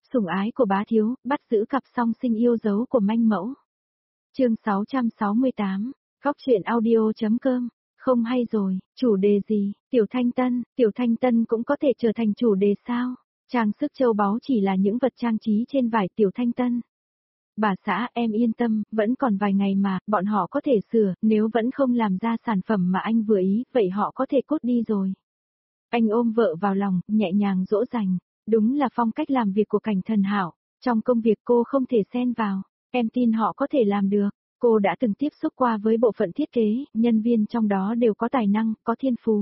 Sủng ái của bá thiếu, bắt giữ cặp song sinh yêu dấu của manh mẫu. Chương 668, Góc truyện audio.com. Không hay rồi, chủ đề gì? Tiểu Thanh Tân cũng có thể trở thành chủ đề sao? Trang sức châu báu chỉ là những vật trang trí trên vải Tiểu Thanh Tân. Bà xã, em yên tâm, vẫn còn vài ngày mà, bọn họ có thể sửa, nếu vẫn không làm ra sản phẩm mà anh vừa ý, vậy họ có thể cút đi rồi. Anh ôm vợ vào lòng, nhẹ nhàng dỗ dành. Đúng là phong cách làm việc của Cảnh Thần Hạo, trong công việc cô không thể xen vào, em tin họ có thể làm được. Cô đã từng tiếp xúc qua với bộ phận thiết kế, nhân viên trong đó đều có tài năng, có thiên phú.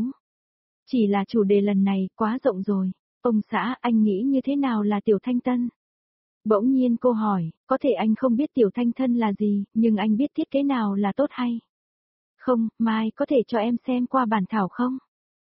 Chỉ là chủ đề lần này quá rộng rồi. Ông xã, anh nghĩ như thế nào là Tiểu Thanh Tân? Bỗng nhiên cô hỏi, có thể anh không biết Tiểu Thanh Tân là gì, nhưng anh biết thiết kế nào là tốt hay? Không, mai có thể cho em xem qua bản thảo không?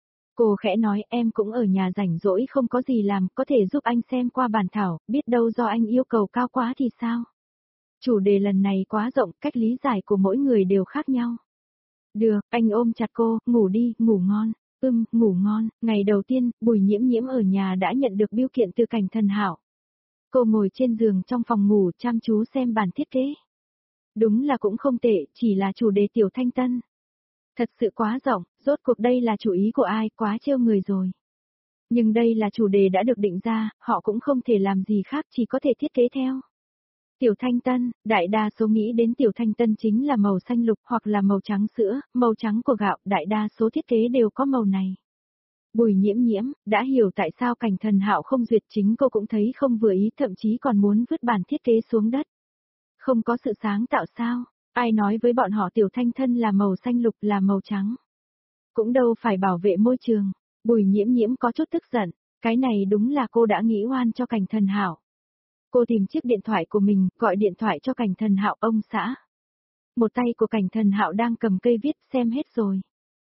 Cô khẽ nói, em cũng ở nhà rảnh rỗi không có gì làm, có thể giúp anh xem qua bản thảo, biết đâu do anh yêu cầu cao quá thì sao? Chủ đề lần này quá rộng, cách lý giải của mỗi người đều khác nhau. Được, anh ôm chặt cô, ngủ đi, ngủ ngon. Ngủ ngon. Ngày đầu tiên, Bùi Nhiễm Nhiễm ở nhà đã nhận được bưu kiện từ Cảnh Thần Hạo. Cô ngồi trên giường trong phòng ngủ chăm chú xem bản thiết kế. Đúng là cũng không tệ, chỉ là chủ đề Tiểu Thanh Tân. Thật sự quá rộng, rốt cuộc đây là chủ ý của ai, quá trêu người rồi. Nhưng đây là chủ đề đã được định ra, họ cũng không thể làm gì khác, chỉ có thể thiết kế theo. Tiểu Thanh Tân, đại đa số nghĩ đến Tiểu Thanh Tân chính là màu xanh lục hoặc là màu trắng sữa, màu trắng của gạo, đại đa số thiết kế đều có màu này. Bùi Nhiễm Nhiễm, đã hiểu tại sao Cảnh Thần Hạo không duyệt, chính cô cũng thấy không vừa ý, thậm chí còn muốn vứt bản thiết kế xuống đất. Không có sự sáng tạo sao? Ai nói với bọn họ Tiểu Thanh Tân là màu xanh lục, là màu trắng? Cũng đâu phải bảo vệ môi trường. Bùi Nhiễm Nhiễm có chút tức giận, cái này đúng là cô đã nghĩ oan cho Cảnh Thần Hạo. Cô tìm chiếc điện thoại của mình, gọi điện thoại cho Cảnh Thần Hạo, ông xã. Một tay của Cảnh Thần Hạo đang cầm cây viết, xem hết rồi.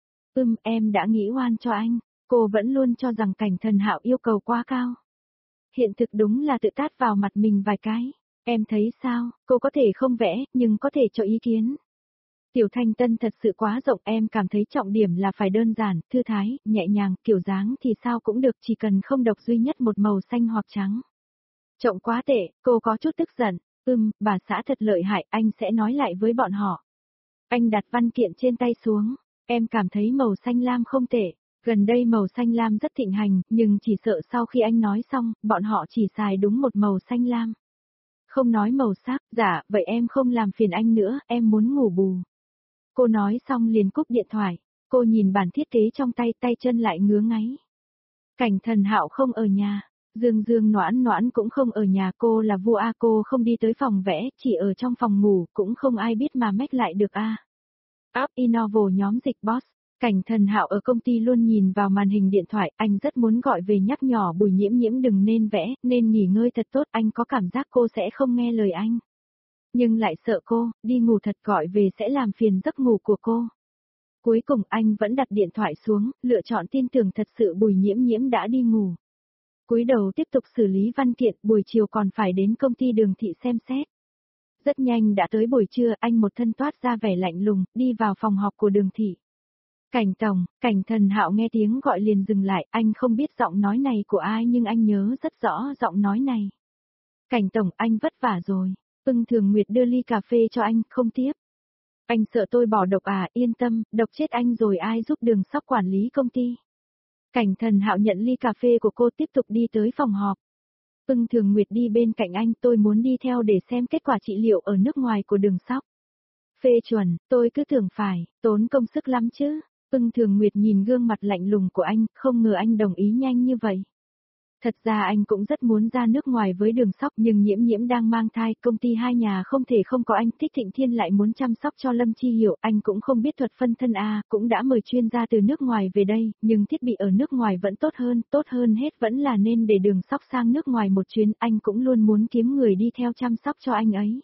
Em đã nghĩ oan cho anh, cô vẫn luôn cho rằng Cảnh Thần Hạo yêu cầu quá cao. Hiện thực đúng là tự tát vào mặt mình vài cái. Em thấy sao, cô có thể không vẽ, nhưng có thể cho ý kiến. Tiểu Thanh Tân thật sự quá rộng, em cảm thấy trọng điểm là phải đơn giản, thư thái, nhẹ nhàng, kiểu dáng thì sao cũng được, chỉ cần không độc duy nhất một màu xanh hoặc trắng. Trọng quá tệ, cô có chút tức giận. Bà xã thật lợi hại, anh sẽ nói lại với bọn họ. Anh đặt văn kiện trên tay xuống, em cảm thấy màu xanh lam không tệ. Gần đây màu xanh lam rất thịnh hành, nhưng chỉ sợ sau khi anh nói xong, bọn họ chỉ xài đúng một màu xanh lam. Không nói màu sắc, dạ, vậy em không làm phiền anh nữa, em muốn ngủ bù. Cô nói xong liền cúp điện thoại, cô nhìn bản thiết kế trong tay, tay chân lại ngứa ngáy. Cảnh Thần Hạo không ở nhà, Dương Dương Noãn Noãn cũng không ở nhà, cô là vua A, cô không đi tới phòng vẽ, chỉ ở trong phòng ngủ, cũng không ai biết mà mách lại được A. App Innovo nhóm dịch boss. Cảnh Thần Hạo ở công ty luôn nhìn vào màn hình điện thoại, anh rất muốn gọi về nhắc nhở Bùi Nhiễm Nhiễm đừng nên vẽ, nên nghỉ ngơi thật tốt, anh có cảm giác cô sẽ không nghe lời anh. Nhưng lại sợ cô, đi ngủ thật, gọi về sẽ làm phiền giấc ngủ của cô. Cuối cùng anh vẫn đặt điện thoại xuống, lựa chọn tin tưởng thật sự Bùi Nhiễm Nhiễm đã đi ngủ. Cúi đầu tiếp tục xử lý văn kiện, buổi chiều còn phải đến công ty Đường Thị xem xét. Rất nhanh đã tới buổi trưa, anh một thân toát ra vẻ lạnh lùng, đi vào phòng họp của Đường Thị. Cảnh Tổng, Cảnh Thần Hạo nghe tiếng gọi liền dừng lại, anh không biết giọng nói này của ai nhưng anh nhớ rất rõ giọng nói này. Cảnh Tổng, anh vất vả rồi. Thường Nguyệt đưa ly cà phê cho anh, không tiếp. Anh sợ tôi bỏ độc à, yên tâm, độc chết anh rồi ai giúp Đường Sóc quản lý công ty. Cảnh Thần Hạo nhận ly cà phê của cô, tiếp tục đi tới phòng họp. Thường Nguyệt đi bên cạnh anh, tôi muốn đi theo để xem kết quả trị liệu ở nước ngoài của Đường Sóc. Phê chuẩn, tôi cứ tưởng phải, tốn công sức lắm chứ. Thường Nguyệt nhìn gương mặt lạnh lùng của anh, không ngờ anh đồng ý nhanh như vậy. Thật ra anh cũng rất muốn ra nước ngoài với Đường Sóc, nhưng Nhiễm Nhiễm đang mang thai, công ty hai nhà không thể không có anh. Thích Thịnh Thiên lại muốn chăm sóc cho Lâm Chi Hiểu, anh cũng không biết thuật phân thân A, cũng đã mời chuyên gia từ nước ngoài về đây, nhưng thiết bị ở nước ngoài vẫn tốt hơn hết vẫn là nên để Đường Sóc sang nước ngoài một chuyến, anh cũng luôn muốn kiếm người đi theo chăm sóc cho anh ấy.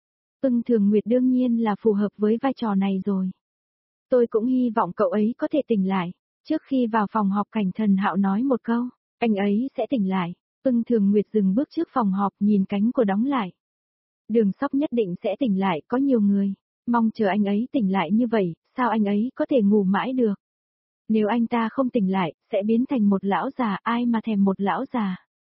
Thường Nguyệt đương nhiên là phù hợp với vai trò này rồi. Tôi cũng hy vọng cậu ấy có thể tỉnh lại. Trước khi vào phòng họp, Cảnh Thần Hạo nói một câu, anh ấy sẽ tỉnh lại. Thường Nguyệt dừng bước trước phòng họp, nhìn cánh cửa đóng lại. Đường Sóc nhất định sẽ tỉnh lại, có nhiều người mong chờ anh ấy tỉnh lại như vậy, sao anh ấy có thể ngủ mãi được? Nếu anh ta không tỉnh lại, sẽ biến thành một lão già, ai mà thèm một lão già.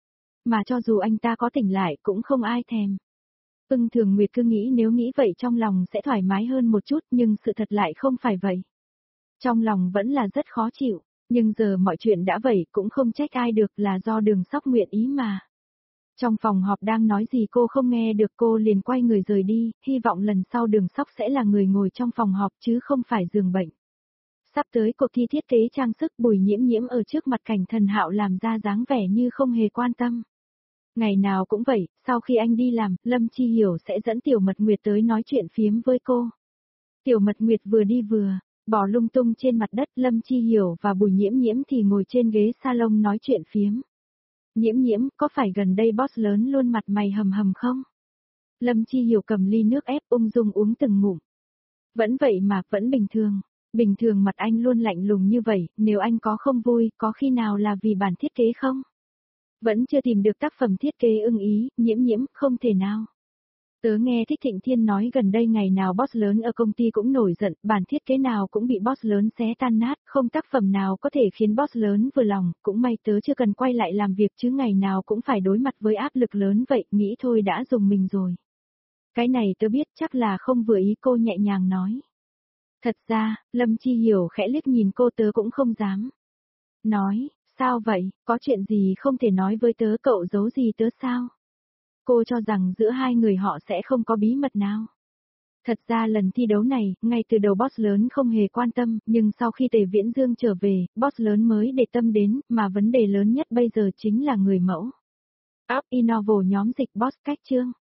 Mà cho dù anh ta có tỉnh lại cũng không ai thèm. Ưng Thường Nguyệt cứ nghĩ nếu nghĩ vậy trong lòng sẽ thoải mái hơn một chút, nhưng sự thật lại không phải vậy. Trong lòng vẫn là rất khó chịu, nhưng giờ mọi chuyện đã vậy cũng không trách ai được, là do Đường Sóc nguyện ý mà. Trong phòng họp đang nói gì cô không nghe được, cô liền quay người rời đi, hy vọng lần sau Đường Sóc sẽ là người ngồi trong phòng họp chứ không phải giường bệnh. Sắp tới cuộc thi thiết kế trang sức, Bùi Nhiễm Nhiễm ở trước mặt Cảnh Thần Hạo làm ra dáng vẻ như không hề quan tâm. Ngày nào cũng vậy, sau khi anh đi làm, Lâm Chi Hiểu sẽ dẫn Tiểu Mật Nguyệt tới nói chuyện phiếm với cô. Tiểu Mật Nguyệt vừa đi vừa bỏ lung tung trên mặt đất, Lâm Chi Hiểu và Bùi Nhiễm Nhiễm thì ngồi trên ghế salon nói chuyện phiếm. Nhiễm Nhiễm, có phải gần đây boss lớn luôn mặt mày hầm hầm không? Lâm Chi Hiểu cầm ly nước ép ung dung uống từng ngụm. Vẫn vậy mà, vẫn bình thường. Bình thường mặt anh luôn lạnh lùng như vậy, nếu anh có không vui, có khi nào là vì bản thiết kế không? Vẫn chưa tìm được tác phẩm thiết kế ưng ý, Nhiễm Nhiễm, không thể nào. Tớ nghe Thích Thịnh Thiên nói gần đây ngày nào boss lớn ở công ty cũng nổi giận, bản thiết kế nào cũng bị boss lớn xé tan nát, không tác phẩm nào có thể khiến boss lớn vừa lòng, cũng may tớ chưa cần quay lại làm việc chứ ngày nào cũng phải đối mặt với áp lực lớn vậy, nghĩ thôi đã dùng mình rồi. Cái này tớ biết, chắc là không vừa ý, cô nhẹ nhàng nói. Thật ra, Lâm Chi Hiểu khẽ liếc nhìn cô, tớ cũng không dám. Nói, sao vậy, có chuyện gì không thể nói với tớ, cậu giấu gì tớ sao? Cô cho rằng giữa hai người họ sẽ không có bí mật nào. Thật ra lần thi đấu này, ngay từ đầu boss lớn không hề quan tâm, nhưng sau khi Tề Viễn Dương trở về, boss lớn mới để tâm đến, mà vấn đề lớn nhất bây giờ chính là người mẫu. Up Innovo nhóm dịch boss cách chương.